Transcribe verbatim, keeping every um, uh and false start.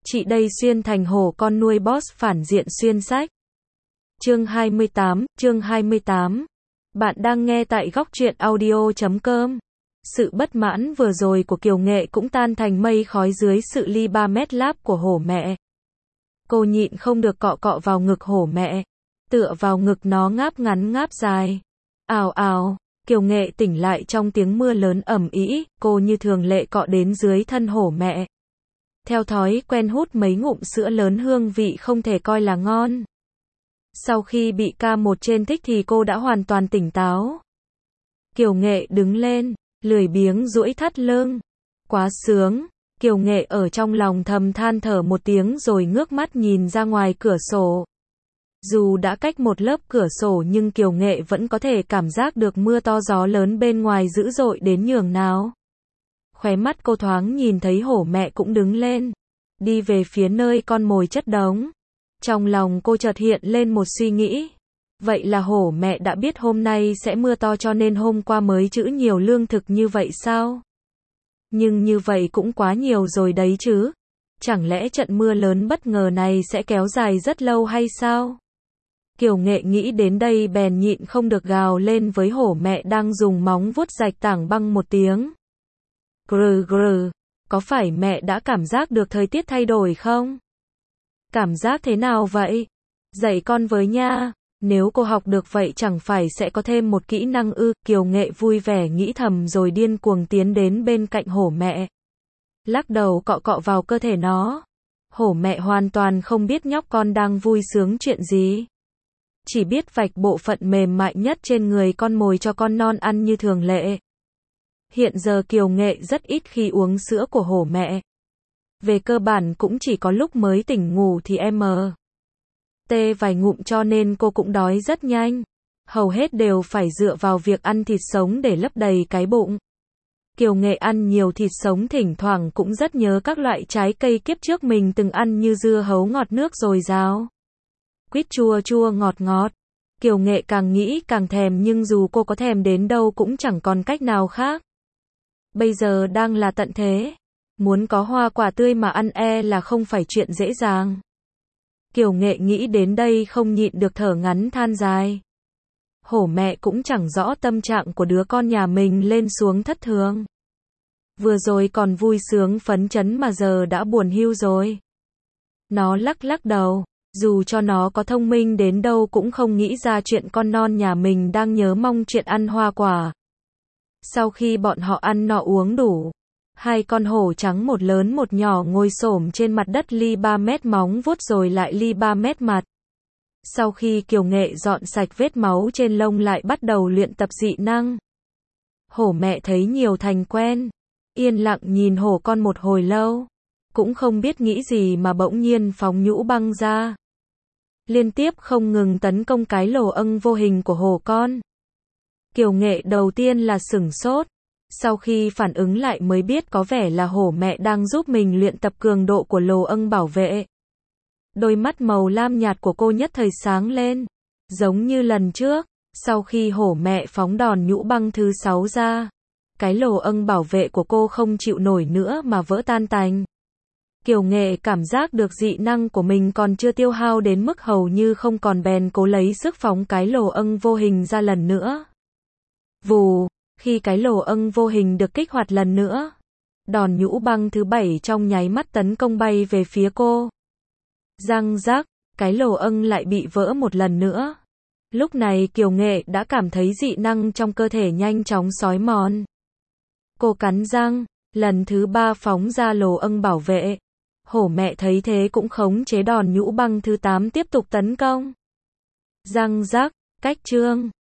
Chị đây xuyên thành hổ con nuôi boss phản diện xuyên sách. Chương hai mươi tám, chương hai mươi tám. Bạn đang nghe tại góc truyện audio chấm com. Sự bất mãn vừa rồi của Kiều Nghệ cũng tan thành mây khói dưới sự ly ba mét láp của hổ mẹ. Cô nhịn không được cọ cọ vào ngực hổ mẹ, tựa vào ngực nó ngáp ngắn ngáp dài. Ào ào, Kiều Nghệ tỉnh lại trong tiếng mưa lớn ầm ĩ, cô như thường lệ cọ đến dưới thân hổ mẹ. Theo thói quen hút mấy ngụm sữa lớn hương vị không thể coi là ngon. Sau khi bị ca một trên thích thì cô đã hoàn toàn tỉnh táo. Kiều Nghệ đứng lên, lười biếng duỗi thắt lưng. Quá sướng, Kiều Nghệ ở trong lòng thầm than thở một tiếng rồi ngước mắt nhìn ra ngoài cửa sổ. Dù đã cách một lớp cửa sổ nhưng Kiều Nghệ vẫn có thể cảm giác được mưa to gió lớn bên ngoài dữ dội đến nhường nào. Khóe mắt cô thoáng nhìn thấy hổ mẹ cũng đứng lên, đi về phía nơi con mồi chất đống. Trong lòng cô chợt hiện lên một suy nghĩ. Vậy là hổ mẹ đã biết hôm nay sẽ mưa to cho nên hôm qua mới trữ nhiều lương thực như vậy sao? Nhưng như vậy cũng quá nhiều rồi đấy chứ. Chẳng lẽ trận mưa lớn bất ngờ này sẽ kéo dài rất lâu hay sao? Kiều Nghệ nghĩ đến đây bèn nhịn không được gào lên với hổ mẹ đang dùng móng vuốt rạch tảng băng một tiếng. Grừ grừ, có phải mẹ đã cảm giác được thời tiết thay đổi không? Cảm giác thế nào vậy? Dạy con với nha, nếu cô học được vậy chẳng phải sẽ có thêm một kỹ năng ư? Kiều Nghệ vui vẻ nghĩ thầm rồi điên cuồng tiến đến bên cạnh hổ mẹ. Lắc đầu cọ cọ vào cơ thể nó. Hổ mẹ hoàn toàn không biết nhóc con đang vui sướng chuyện gì. Chỉ biết vạch bộ phận mềm mại nhất trên người con mồi cho con non ăn như thường lệ. Hiện giờ Kiều Nghệ rất ít khi uống sữa của hổ mẹ. Về cơ bản cũng chỉ có lúc mới tỉnh ngủ thì em tê vài ngụm cho nên cô cũng đói rất nhanh. Hầu hết đều phải dựa vào việc ăn thịt sống để lấp đầy cái bụng. Kiều Nghệ ăn nhiều thịt sống thỉnh thoảng cũng rất nhớ các loại trái cây kiếp trước mình từng ăn như dưa hấu ngọt nước dồi dào, quýt chua chua ngọt ngọt. Kiều Nghệ càng nghĩ càng thèm nhưng dù cô có thèm đến đâu cũng chẳng còn cách nào khác. Bây giờ đang là tận thế. Muốn có hoa quả tươi mà ăn e là không phải chuyện dễ dàng. Kiều Nghệ nghĩ đến đây không nhịn được thở ngắn than dài. Hổ mẹ cũng chẳng rõ tâm trạng của đứa con nhà mình lên xuống thất thường. Vừa rồi còn vui sướng phấn chấn mà giờ đã buồn hiu rồi. Nó lắc lắc đầu, dù cho nó có thông minh đến đâu cũng không nghĩ ra chuyện con non nhà mình đang nhớ mong chuyện ăn hoa quả. Sau khi bọn họ ăn nọ uống đủ, hai con hổ trắng một lớn một nhỏ ngồi xổm trên mặt đất ly ba mét móng vuốt rồi lại ly ba mét mặt. Sau khi Kiều Nghệ dọn sạch vết máu trên lông lại bắt đầu luyện tập dị năng. Hổ mẹ thấy nhiều thành quen, yên lặng nhìn hổ con một hồi lâu, cũng không biết nghĩ gì mà bỗng nhiên phóng nhũ băng ra. Liên tiếp không ngừng tấn công cái lồ âng vô hình của hổ con. Kiều Nghệ đầu tiên là sửng sốt, sau khi phản ứng lại mới biết có vẻ là hổ mẹ đang giúp mình luyện tập cường độ của lồ âng bảo vệ. Đôi mắt màu lam nhạt của cô nhất thời sáng lên, giống như lần trước, sau khi hổ mẹ phóng đòn nhũ băng thứ sáu ra, cái lồ âng bảo vệ của cô không chịu nổi nữa mà vỡ tan tành. Kiều Nghệ cảm giác được dị năng của mình còn chưa tiêu hao đến mức hầu như không còn bèn cố lấy sức phóng cái lồ âng vô hình ra lần nữa. Vù, khi cái lồ âng vô hình được kích hoạt lần nữa, đòn nhũ băng thứ bảy trong nháy mắt tấn công bay về phía cô. Răng rắc, cái lồ âng lại bị vỡ một lần nữa. Lúc này Kiều Nghệ đã cảm thấy dị năng trong cơ thể nhanh chóng xói mòn. Cô cắn răng, lần thứ ba phóng ra lồ âng bảo vệ. Hổ mẹ thấy thế cũng khống chế đòn nhũ băng thứ tám tiếp tục tấn công. Răng rắc, cách chương.